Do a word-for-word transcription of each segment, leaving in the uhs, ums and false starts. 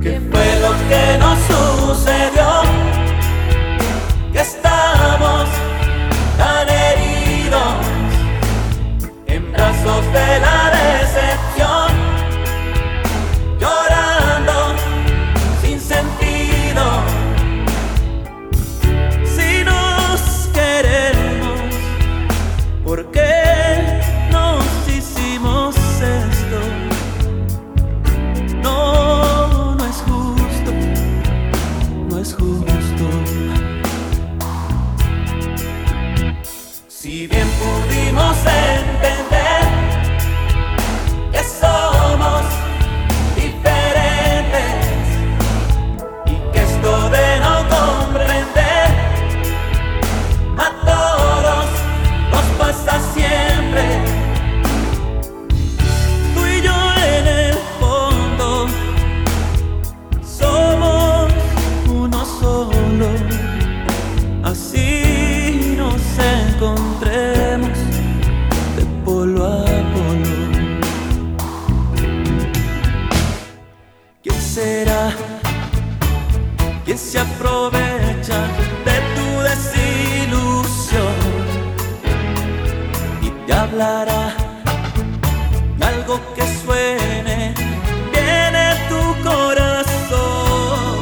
¿Qué fue lo que nos sucedió? Que estamos tan heridos en brazos de la decepción, llorando sin sentido. Si nos queremos, ¿por qué nos hicimos esto? No, no es justo, no es justo. Si bien pudimos entender que somos diferentes y que esto de no comprender a todos nos pasa siempre, tú y yo en el fondo somos uno solo. Así nos encontremos de polo a polo. ¿Quién será? ¿Quién se aprovecha de tu desilusión y te hablará de algo que suene bien en tu corazón?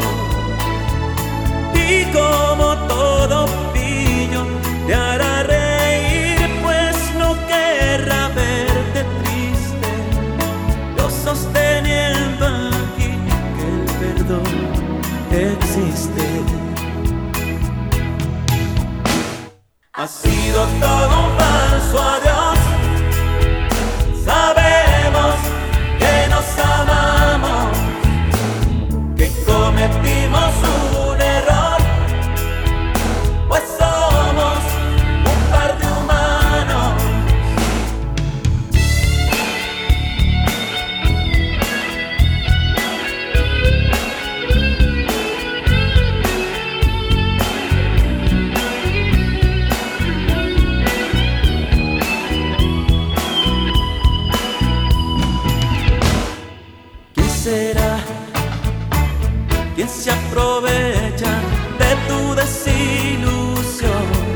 Y como todo pillo te hará reír, pues no querrá verte triste, yo sosteniendo aquí que el perdón existe. Ha sido todo un falso adiós. Sabemos que nos amamos, que cometimos un error, pues somos un par de humanos. ¿Quién será? ¿Quién se aprovecha de tu desilusión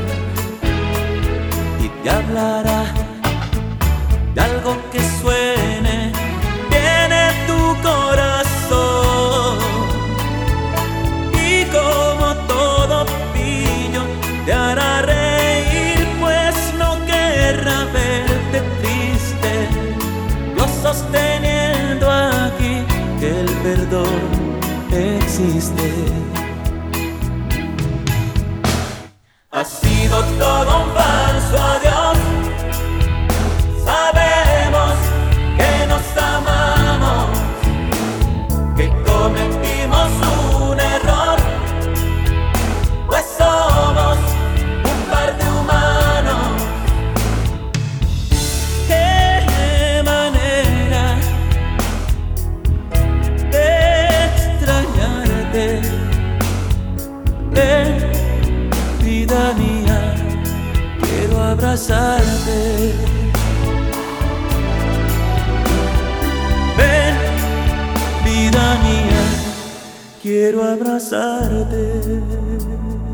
y te hablará de algo que suene bien en tu corazón? Y como todo pillo te hará reír, pues no querrá verte triste, yo sosteniendo aquí que el perdón existe. Ha sido todo un falso adiós. Sabemos que nos amamos, que cometimos un error, pues somos un par de humanos. Qué manera de extrañarte, eh, vida mía, quiero abrazarte. Ven, vida mía, quiero abrazarte.